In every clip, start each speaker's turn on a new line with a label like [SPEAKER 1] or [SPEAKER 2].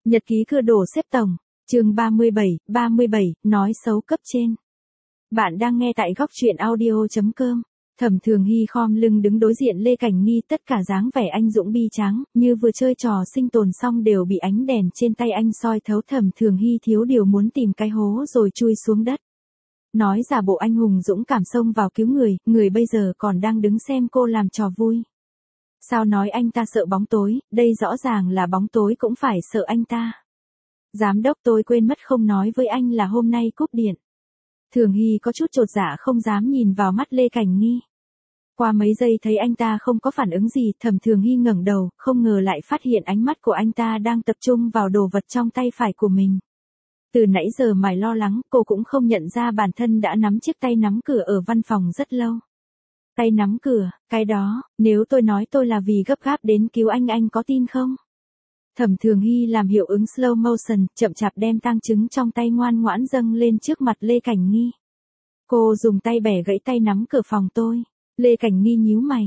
[SPEAKER 1] Nhật ký cưa đổ xếp tổng, chương 37, nói xấu cấp trên. Bạn đang nghe tại góc truyện audio.com. Thẩm Thường Hy khom lưng đứng đối diện Lê Cảnh Nghi, tất cả dáng vẻ anh dũng bi tráng, như vừa chơi trò sinh tồn xong đều bị ánh đèn trên tay anh soi thấu. Thẩm Thường Hy thiếu điều muốn tìm cái hố rồi chui xuống đất. Nói giả bộ anh hùng dũng cảm xông vào cứu người bây giờ còn đang đứng xem cô làm trò vui. Sao nói anh ta sợ bóng tối, đây rõ ràng là bóng tối cũng phải sợ anh ta. Giám đốc, tôi quên mất không nói với anh là hôm nay cúp điện. Thường Hy có chút chột dạ không dám nhìn vào mắt Lê Cảnh Nghi. Qua mấy giây thấy anh ta không có phản ứng gì, Thẩm Thường Hy ngẩng đầu, không ngờ lại phát hiện ánh mắt của anh ta đang tập trung vào đồ vật trong tay phải của mình. Từ nãy giờ mải lo lắng, cô cũng không nhận ra bản thân đã nắm chiếc tay nắm cửa ở văn phòng rất lâu. Tay nắm cửa, cái đó, nếu tôi nói tôi là vì gấp gáp đến cứu anh có tin không? Thẩm Thường Hy làm hiệu ứng slow motion, chậm chạp đem tang trứng trong tay ngoan ngoãn dâng lên trước mặt Lê Cảnh Nghi. Cô dùng tay bẻ gãy tay nắm cửa phòng tôi. Lê Cảnh Nghi nhíu mày.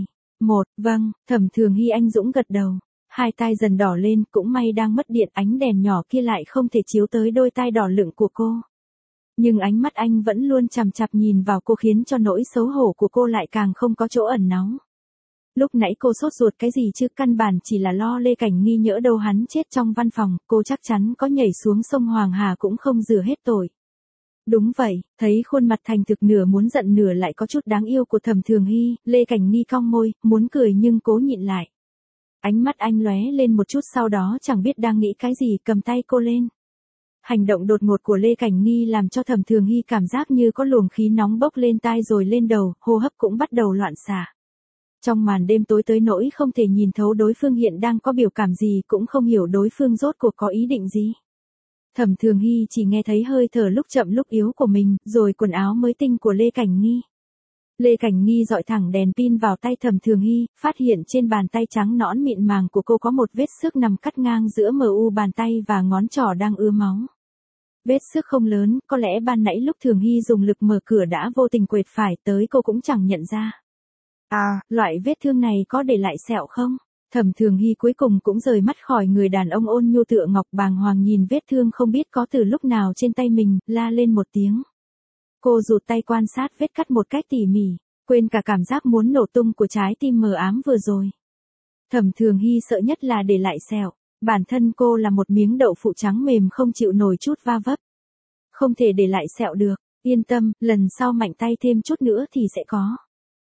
[SPEAKER 1] Vâng, Thẩm Thường Hy anh dũng gật đầu. Hai tai dần đỏ lên, cũng may đang mất điện, ánh đèn nhỏ kia lại không thể chiếu tới đôi tai đỏ lựng của cô. Nhưng ánh mắt anh vẫn luôn chằm chằm nhìn vào cô, khiến cho nỗi xấu hổ của cô lại càng không có chỗ ẩn náu. Lúc nãy cô sốt ruột cái gì chứ, căn bản chỉ là lo Lê Cảnh Nghi nhỡ đâu hắn chết trong văn phòng, cô chắc chắn có nhảy xuống sông Hoàng Hà cũng không rửa hết tội. Đúng vậy, thấy khuôn mặt thành thực nửa muốn giận nửa lại có chút đáng yêu của Thẩm Thường Hy, Lê Cảnh Nghi cong môi, muốn cười nhưng cố nhịn lại. Ánh mắt anh lóe lên một chút, sau đó chẳng biết đang nghĩ cái gì cầm tay cô lên. Hành động đột ngột của Lê Cảnh Nghi làm cho Thẩm Thường Hy cảm giác như có luồng khí nóng bốc lên tai rồi lên đầu, hô hấp cũng bắt đầu loạn xạ. Trong màn đêm tối tới nỗi không thể nhìn thấu đối phương hiện đang có biểu cảm gì, cũng không hiểu đối phương rốt cuộc có ý định gì. Thẩm Thường Hy chỉ nghe thấy hơi thở lúc chậm lúc yếu của mình, rồi quần áo mới tinh của Lê Cảnh Nghi. Lê Cảnh Nghi dọi thẳng đèn pin vào tay Thẩm Thường Hy, phát hiện trên bàn tay trắng nõn mịn màng của cô có một vết xước nằm cắt ngang giữa mu bàn tay và ngón trỏ đang ứa máu. Vết xước không lớn, có lẽ ban nãy lúc Thường Hy dùng lực mở cửa đã vô tình quệt phải tới, cô cũng chẳng nhận ra. Loại vết thương này có để lại sẹo không? Thẩm Thường Hy cuối cùng cũng rời mắt khỏi người đàn ông ôn nhu tựa ngọc, bàng hoàng nhìn vết thương không biết có từ lúc nào trên tay mình, la lên một tiếng. Cô rụt tay quan sát vết cắt một cách tỉ mỉ, quên cả cảm giác muốn nổ tung của trái tim mờ ám vừa rồi. Thẩm Thường Hy sợ nhất là để lại sẹo, bản thân cô là một miếng đậu phụ trắng mềm không chịu nổi chút va vấp. Không thể để lại sẹo được, yên tâm, lần sau mạnh tay thêm chút nữa thì sẽ có.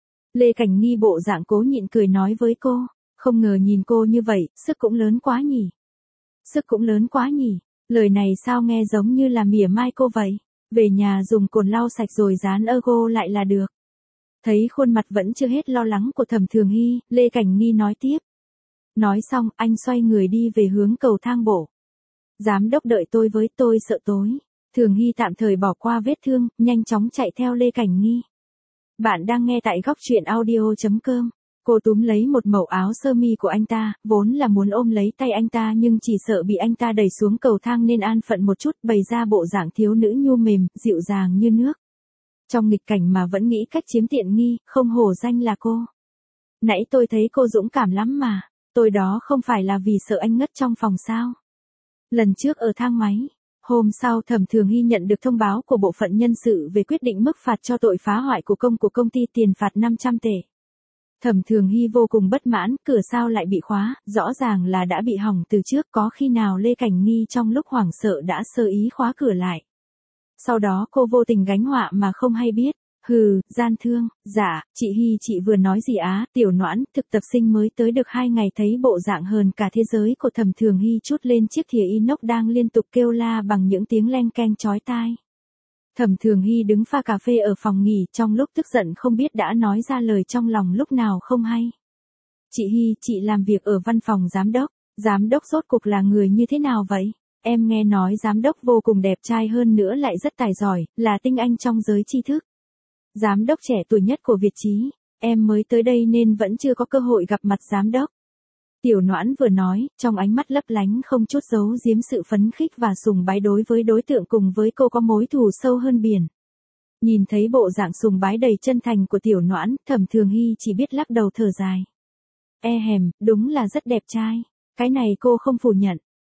[SPEAKER 1] Lê Cảnh Nghi bộ dạng cố nhịn cười nói với cô, không ngờ nhìn cô như vậy, sức cũng lớn quá nhỉ. Sức cũng lớn quá nhỉ, lời này sao nghe giống như là mỉa mai cô vậy. Về nhà dùng cồn lau sạch rồi dán logo lại là được. Thấy khuôn mặt vẫn chưa hết lo lắng của Thẩm Thường Hy, Lê Cảnh Nghi nói tiếp. Nói xong, anh xoay người đi về hướng cầu thang bộ. Giám đốc đợi tôi với, tôi sợ tối. Thường Hy tạm thời bỏ qua vết thương, nhanh chóng chạy theo Lê Cảnh Nghi. Bạn đang nghe tại góc truyện audio.com. Cô túm lấy một mẩu áo sơ mi của anh ta, vốn là muốn ôm lấy tay anh ta nhưng chỉ sợ bị anh ta đẩy xuống cầu thang nên an phận một chút, bày ra bộ dạng thiếu nữ nhu mềm, dịu dàng như nước. Trong nghịch cảnh mà vẫn nghĩ cách chiếm tiện nghi, không hổ danh là cô. Nãy tôi thấy cô dũng cảm lắm mà, tôi đó không phải là vì sợ anh ngất trong phòng sao. Lần trước ở thang máy. Hôm sau Thẩm Thường Hy nhận được thông báo của bộ phận nhân sự về quyết định mức phạt cho tội phá hoại của công ty, tiền phạt 500 tệ. Thẩm Thường Hy vô cùng bất mãn, cửa sao lại bị khóa, rõ ràng là đã bị hỏng từ trước, có khi nào Lê Cảnh Nghi trong lúc hoảng sợ đã sơ ý khóa cửa lại. Sau đó cô vô tình gánh họa mà không hay biết. Gian thương, dạ, chị Hy chị vừa nói gì á, Tiểu Noãn, thực tập sinh mới tới được 2 ngày, thấy bộ dạng hơn cả thế giới của Thẩm Thường Hy chút lên chiếc thìa inox đang liên tục kêu la bằng những tiếng leng keng chói tai. Thẩm Thường Hy đứng pha cà phê ở phòng nghỉ, trong lúc tức giận không biết đã nói ra lời trong lòng lúc nào không hay. Chị Hy, chị làm việc ở văn phòng giám đốc rốt cuộc là người như thế nào vậy? Em nghe nói giám đốc vô cùng đẹp trai, hơn nữa lại rất tài giỏi, là tinh anh trong giới tri thức. Giám đốc trẻ tuổi nhất của Việt Chí, em mới tới đây nên vẫn chưa có cơ hội gặp mặt giám đốc. Tiểu Noãn vừa nói, trong ánh mắt lấp lánh không chút giấu giếm sự phấn khích và sùng bái đối với đối tượng cùng với cô có mối thù sâu hơn biển. Nhìn thấy bộ dạng sùng bái đầy chân thành của Tiểu Noãn, Thẩm Thường Hy chỉ biết lắc đầu thở dài. Đúng là rất đẹp trai, cái này cô không phủ nhận.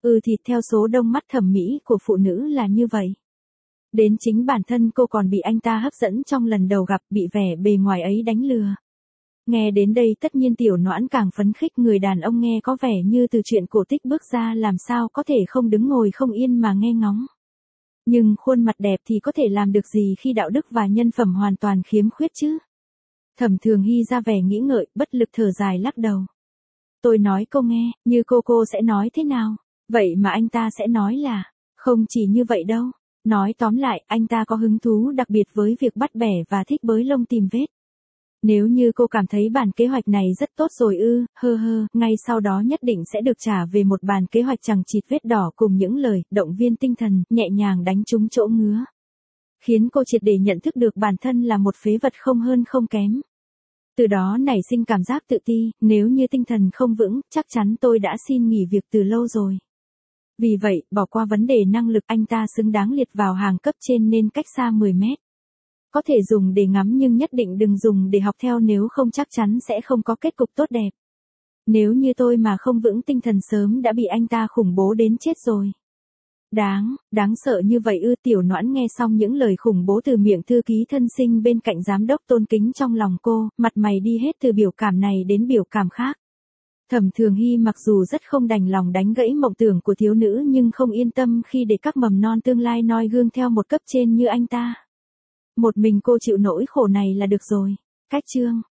[SPEAKER 1] Thì theo số đông mắt thẩm mỹ của phụ nữ là như vậy. Đến chính bản thân cô còn bị anh ta hấp dẫn trong lần đầu gặp, bị vẻ bề ngoài ấy đánh lừa. Nghe đến đây tất nhiên Tiểu Noãn càng phấn khích, người đàn ông nghe có vẻ như từ chuyện cổ tích bước ra, làm sao có thể không đứng ngồi không yên mà nghe ngóng. Nhưng khuôn mặt đẹp thì có thể làm được gì khi đạo đức và nhân phẩm hoàn toàn khiếm khuyết chứ? Thẩm Thường Hy ra vẻ nghĩ ngợi, bất lực thở dài lắc đầu. Tôi nói cô nghe, như cô sẽ nói thế nào? Vậy mà anh ta sẽ nói là, không chỉ như vậy đâu. Nói tóm lại, anh ta có hứng thú đặc biệt với việc bắt bẻ và thích bới lông tìm vết. Nếu như cô cảm thấy bản kế hoạch này rất tốt rồi ngay sau đó nhất định sẽ được trả về một bản kế hoạch chằng chịt vết đỏ cùng những lời động viên tinh thần, nhẹ nhàng đánh trúng chỗ ngứa. Khiến cô triệt để nhận thức được bản thân là một phế vật không hơn không kém. Từ đó nảy sinh cảm giác tự ti, nếu như tinh thần không vững, chắc chắn tôi đã xin nghỉ việc từ lâu rồi. Vì vậy, bỏ qua vấn đề năng lực, anh ta xứng đáng liệt vào hàng cấp trên nên cách xa 10 mét. Có thể dùng để ngắm nhưng nhất định đừng dùng để học theo, nếu không chắc chắn sẽ không có kết cục tốt đẹp. Nếu như tôi mà không vững tinh thần sớm đã bị anh ta khủng bố đến chết rồi. Đáng sợ như vậy Tiểu Noãn nghe xong những lời khủng bố từ miệng thư ký thân sinh bên cạnh giám đốc tôn kính, trong lòng cô, mặt mày đi hết từ biểu cảm này đến biểu cảm khác. Thẩm Thường Hy mặc dù rất không đành lòng đánh gãy mộng tưởng của thiếu nữ nhưng không yên tâm khi để các mầm non tương lai noi gương theo một cấp trên như anh ta. Một mình cô chịu nỗi khổ này là được rồi. Cách chương